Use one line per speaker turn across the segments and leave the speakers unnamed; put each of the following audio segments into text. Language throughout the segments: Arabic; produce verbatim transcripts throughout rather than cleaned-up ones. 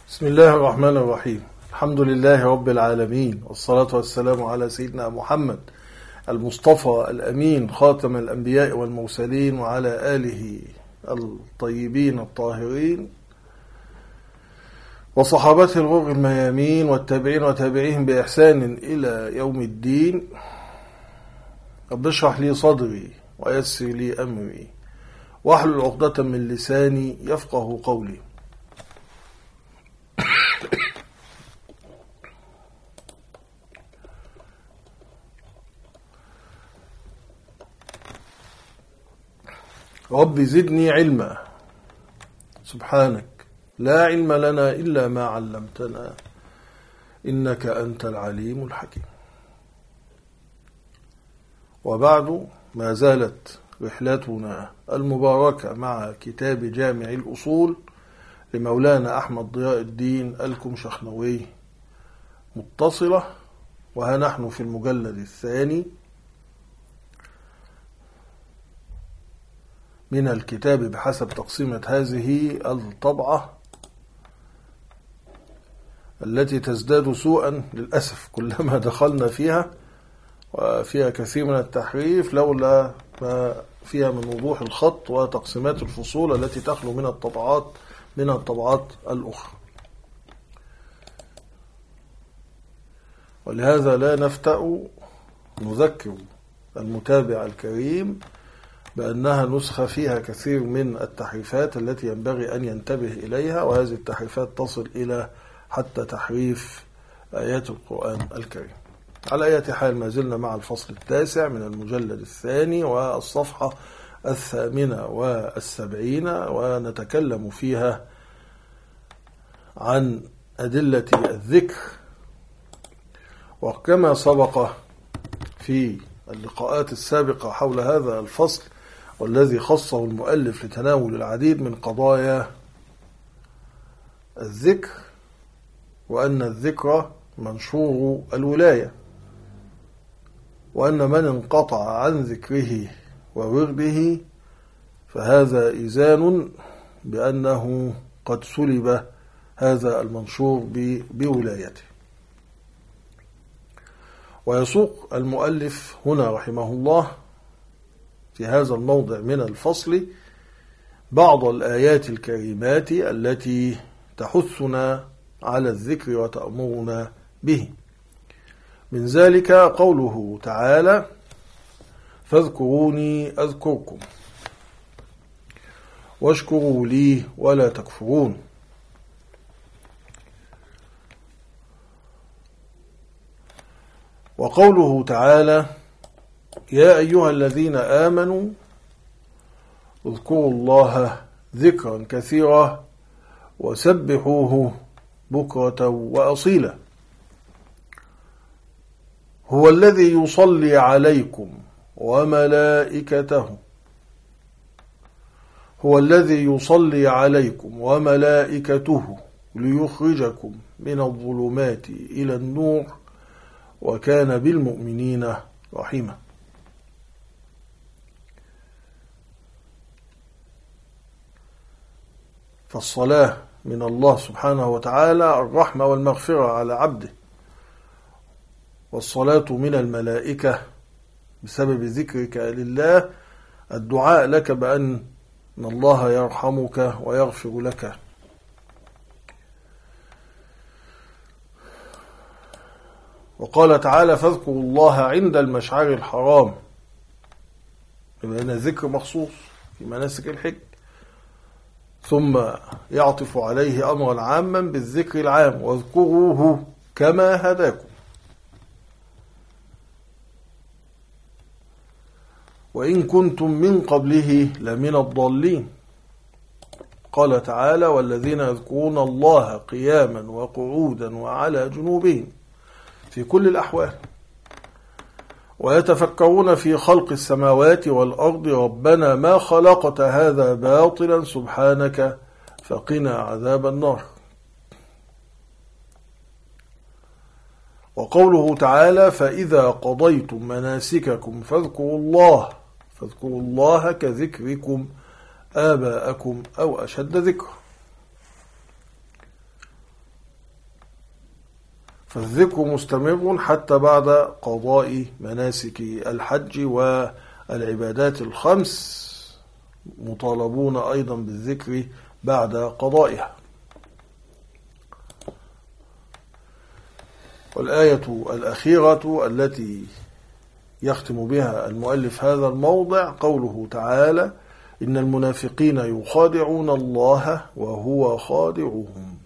بسم الله الرحمن الرحيم. الحمد لله رب العالمين، والصلاة والسلام على سيدنا محمد المصطفى الأمين خاتم الأنبياء والمرسلين، وعلى آله الطيبين الطاهرين وصحابته الغر الميامين والتابعين وتابعيهم بإحسان إلى يوم الدين. رب اشرح لي صدري ويسر لي أمري واحلل عقدة من لساني يفقه قولي. رب زدني علما، سبحانك لا علم لنا إلا ما علمتنا إنك أنت العليم الحكيم. وبعد، ما زالت رحلتنا المباركة مع كتاب جامع الأصول لمولانا أحمد ضياء الدين الكمشخنوي متصلة، وها نحن في المجلد الثاني من الكتاب بحسب تقسيمة هذه الطبعة التي تزداد سوءا للأسف كلما دخلنا فيها، وفيها كثير من التحريف لولا ما فيها من وضوح الخط وتقسيمات الفصول التي تخلو من الطبعات من الطبعات الأخرى. ولهذا لا نفتأ نذكر المتابع الكريم بأنها نسخة فيها كثير من التحريفات التي ينبغي أن ينتبه إليها، وهذه التحريفات تصل إلى حتى تحريف آيات القرآن الكريم. على أي حال، ما زلنا مع الفصل التاسع من المجلد الثاني والصفحة الثامنة والسبعين، ونتكلم فيها عن أدلة الذكر. وكما سبق في اللقاءات السابقة حول هذا الفصل، والذي خصه المؤلف لتناول العديد من قضايا الذكر، وأن الذكر منشور الولاية، وأن من انقطع عن ذكره وورده فهذا إذان بأنه قد سلب هذا المنشور بولايته. ويسوق المؤلف هنا رحمه الله في هذا الموضع من الفصل بعض الآيات الكريمات التي تحثنا على الذكر وتأمرنا به. من ذلك قوله تعالى: فاذكروني أذكركم واشكروا لي ولا تكفرون. وقوله تعالى: يا أيها الذين آمنوا اذكروا الله ذكرا كثيرا وسبحوه بكرة وأصيلا. هو الذي يصلي عليكم وملائكته هو الذي يصلي عليكم وملائكته ليخرجكم من الظلمات إلى النور وكان بالمؤمنين رحيما. فالصلاة من الله سبحانه وتعالى الرحمة والمغفرة على عبده، والصلاة من الملائكة بسبب ذكرك لله الدعاء لك بأن الله يرحمك ويغفر لك. وقال تعالى: فاذكروا الله عند المشعر الحرام، لأن الذكر مخصوص في مناسك الحج، ثم يعطف عليه أمرا عاما بالذكر العام: واذكروه كما هداكم وإن كنتم من قبله لمن الضالين. قال تعالى: والذين يذكرون الله قياما وقعودا وعلى جنوبهم في كل الأحوال ويتفكرون في خلق السماوات والأرض ربنا ما خلقت هذا باطلا سبحانك فقنا عذاب النار. وقوله تعالى: فإذا قضيتم مناسككم فاذكروا الله فاذكروا الله كذكركم آباءكم أو أشد ذكر. فالذكر مستمر حتى بعد قضاء مناسك الحج والعبادات الخمس، مطالبون أيضا بالذكر بعد قضائها. والآية الأخيرة التي يختم بها المؤلف هذا الموضع قوله تعالى: إن المنافقين يخادعون الله وهو خادعهم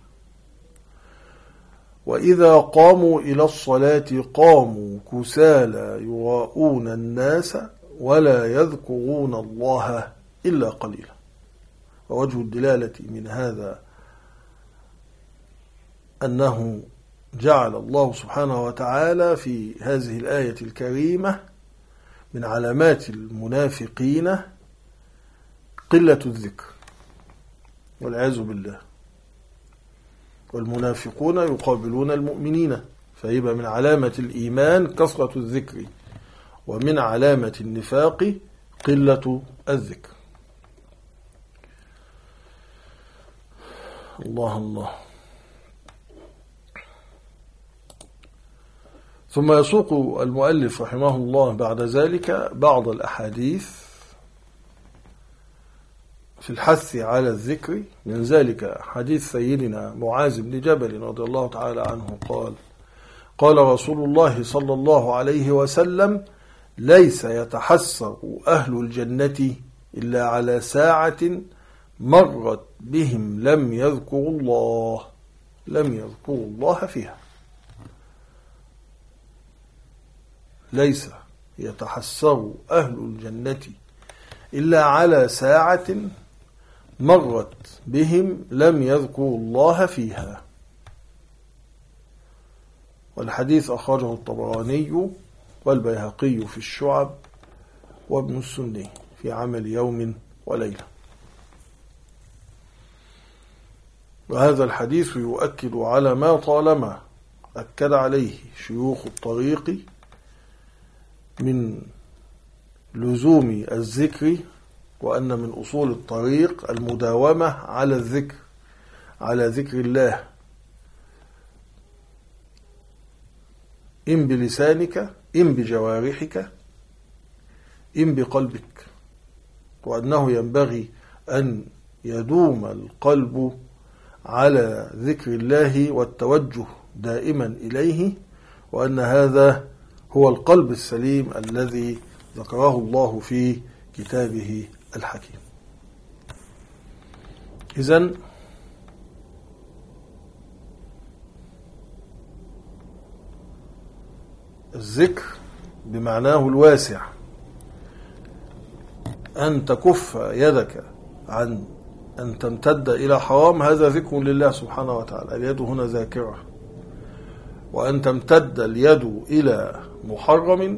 وإذا قاموا إلى الصلاة قاموا كسالى يراءون الناس ولا يذكرون الله إلا قليلا. ووجه الدلالة من هذا أنه جعل الله سبحانه وتعالى في هذه الآية الكريمة من علامات المنافقين قلة الذكر والعياذ بالله، والمنافقون يقابلون المؤمنين، فيبقى من علامة الإيمان كثرة الذكر، ومن علامة النفاق قلة الذكر. الله الله. ثم يسوق المؤلف رحمه الله بعد ذلك بعض الأحاديث في الحث على الذكر، من ذلك حديث سيدنا معاذ بن جبل رضي الله تعالى عنه قال: قال رسول الله صلى الله عليه وسلم: ليس يتحسر أهل الجنة إلا على ساعة مرت بهم لم يذكروا الله لم يذكروا الله فيها. ليس يتحسر أهل الجنة إلا على ساعة مرت بهم لم يذكروا الله فيها. والحديث أخرجه الطبراني والبيهقي في الشعب وابن السني في عمل يوم وليلة. وهذا الحديث يؤكد على ما طالما أكد عليه شيوخ الطريق من لزوم الذكر، وأن من أصول الطريق المداومة على الذكر، على ذكر الله، إن بلسانك إن بجوارحك إن بقلبك، وأنه ينبغي أن يدوم القلب على ذكر الله والتوجه دائما إليه، وأن هذا هو القلب السليم الذي ذكره الله في كتابه الحكيم. إذن الذكر بمعناه الواسع، أن تكف يدك عن أن تمتد إلى حرام، هذا ذكر لله سبحانه وتعالى، اليد هنا ذاكرة. وأن تمتد اليد إلى محرم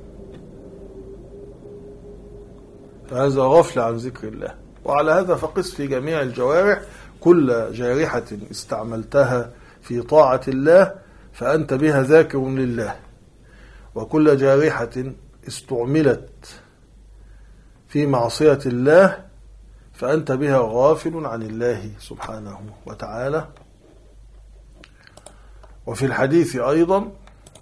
فهذا غفل عن ذكر الله. وعلى هذا فقس في جميع الجوارح، كل جارحة استعملتها في طاعة الله فأنت بها ذاكر لله، وكل جارحة استعملت في معصية الله فأنت بها غافل عن الله سبحانه وتعالى. وفي الحديث أيضا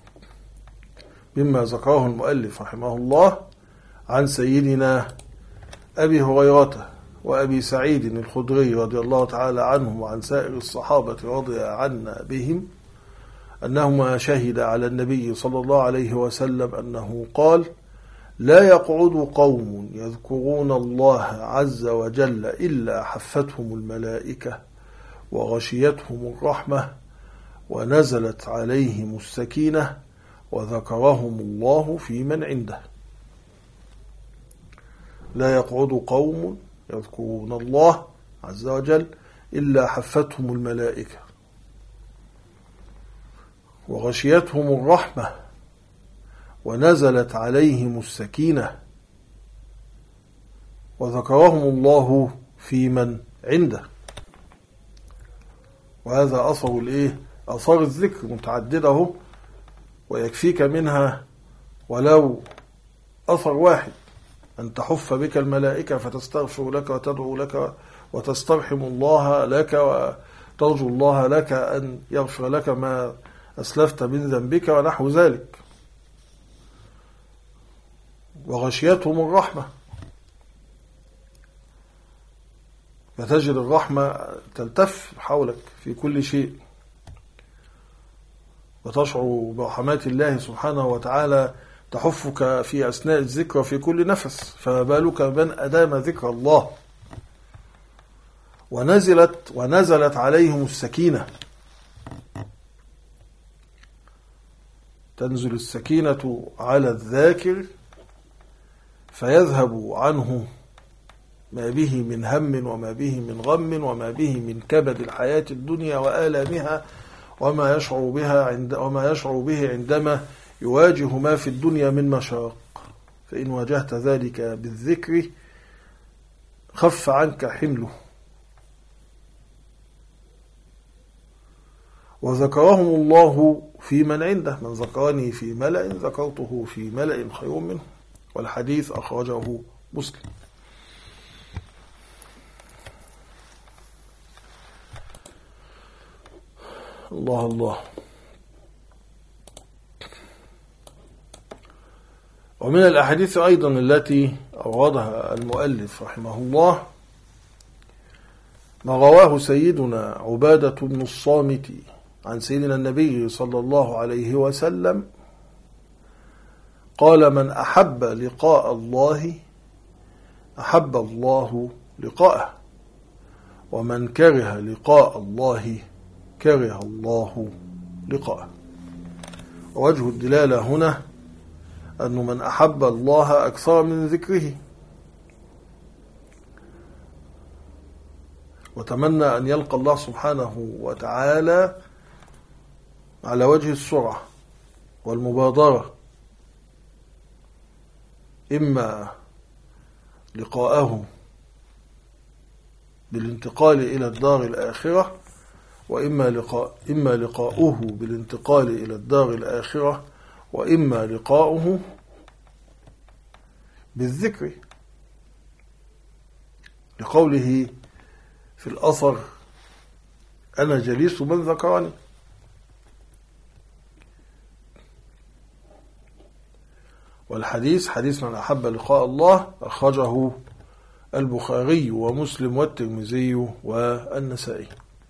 مما ذكره المؤلف رحمه الله عن سيدنا أبي هريرة وأبي سعيد الخدري رضي الله تعالى عنهم وعن سائر الصحابة رضي عنا بهم أنهما شهد على النبي صلى الله عليه وسلم أنه قال: لا يقعد قوم يذكرون الله عز وجل إلا حفتهم الملائكة وغشيتهم الرحمة ونزلت عليهم السكينة وذكرهم الله في من عنده. لا يقعد قوم يذكرون الله عز وجل إلا حفتهم الملائكة وغشيتهم الرحمة ونزلت عليهم السكينة وذكرهم الله في من عنده. وهذا أثر الإيه؟ أثار الذكر متعدده، ويكفيك منها ولو أثر واحد، أن تحف بك الملائكة فتستغفر لك وتدعو لك وتسترحم الله لك وترجو الله لك أن يغفر لك ما أسلفت من ذنبك ونحو ذلك. وغشيتهم الرحمة، فتجد الرحمة تلتف حولك في كل شيء، وتشعر برحمات الله سبحانه وتعالى تحفك في أثناء الذكر في كل نفس، فما بالك من أدام ذكر الله. ونزلت ونزلت عليهم السكينة، تنزل السكينة على الذاكر فيذهب عنه ما به من هم وما به من غم وما به من كبد الحياة الدنيا وآلامها وما يشعر بها عند وما يشعر به عندما يواجه ما في الدنيا من مشاق. فإن واجهت ذلك بالذكر خف عنك حمله. وذكرهم الله في من عنده، من ذكرني في ملأ ذكرته في ملأ خير منه. والحديث أخرجه مسلم. الله الله. ومن الأحاديث أيضا التي أوردها المؤلف رحمه الله ما رواه سيدنا عبادة بن الصامت عن سيدنا النبي صلى الله عليه وسلم قال: من أحب لقاء الله أحب الله لقاءه، ومن كره لقاء الله كره الله لقاءه. ووجه الدلالة هنا أن من أحب الله أكثر من ذكره، وتمنى أن يلقى الله سبحانه وتعالى على وجه السرعة والمبادرة، إما لقاءه بالانتقال إلى الدار الآخرة، وإما لقاء إما لقاؤه بالانتقال إلى الدار الآخرة، وإما لقاؤه بالذكر، لقوله في الأثر: أنا جليس من ذكرني. والحديث حديث من أحب لقاء الله أخرجه البخاري ومسلم والترمذي والنسائي.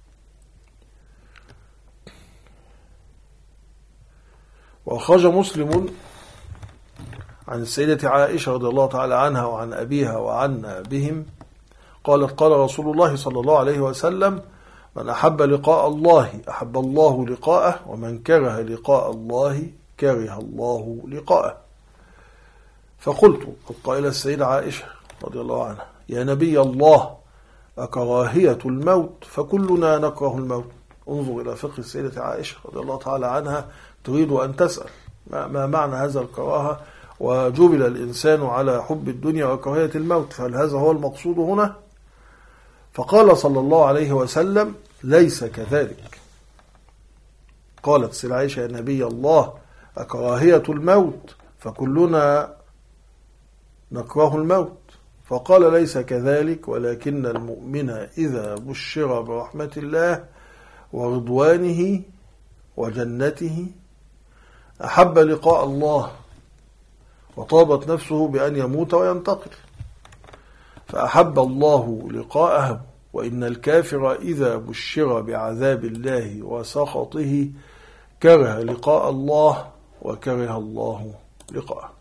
وأخرج مسلم عن السيدة عائشة رضي الله تعالى عنها وعن أبيها وعنا بهم قالت: قال رسول الله صلى الله عليه وسلم: من أحب لقاء الله أحب الله لقاءه، ومن كره لقاء الله كره الله لقاءه. فقلت القائلة السيدة عائشة رضي الله عنها: يا نبي الله، أكراهية الموت؟ فكلنا نكره الموت. انظر إلى فقه السيدة عائشة رضي الله تعالى عنها، تريد أن تسأل ما معنى هذا الكراهة، وجبل الإنسان على حب الدنيا وكراهية الموت، فهل هذا هو المقصود هنا؟ فقال صلى الله عليه وسلم: ليس كذلك. قالت السيدة عائشة: يا نبي الله، أكراهية الموت؟ فكلنا نكره الموت. فقال: ليس كذلك، ولكن المؤمن إذا بشر برحمة الله ورضوانه وجنته أحب لقاء الله، وطابت نفسه بأن يموت وينتقل، فأحب الله لقاءه. وإن الكافر إذا بشر بعذاب الله وسخطه كره لقاء الله وكره الله لقاءه.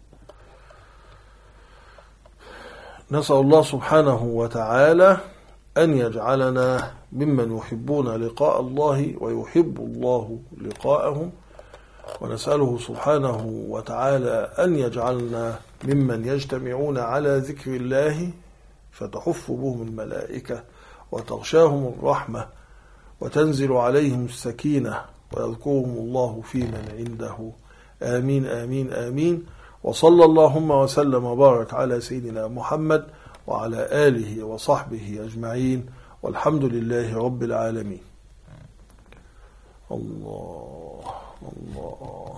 نسأل الله سبحانه وتعالى أن يجعلنا ممن يحبون لقاء الله ويحب الله لقاءهم، ونسأله سبحانه وتعالى أن يجعلنا ممن يجتمعون على ذكر الله فتحف بهم الملائكة وتغشاهم الرحمة وتنزل عليهم السكينة ويذكرهم الله في من عنده. آمين آمين آمين. وصلى اللهم وسلم وبارك على سيدنا محمد وعلى آله وصحبه أجمعين، والحمد لله رب العالمين. الله الله.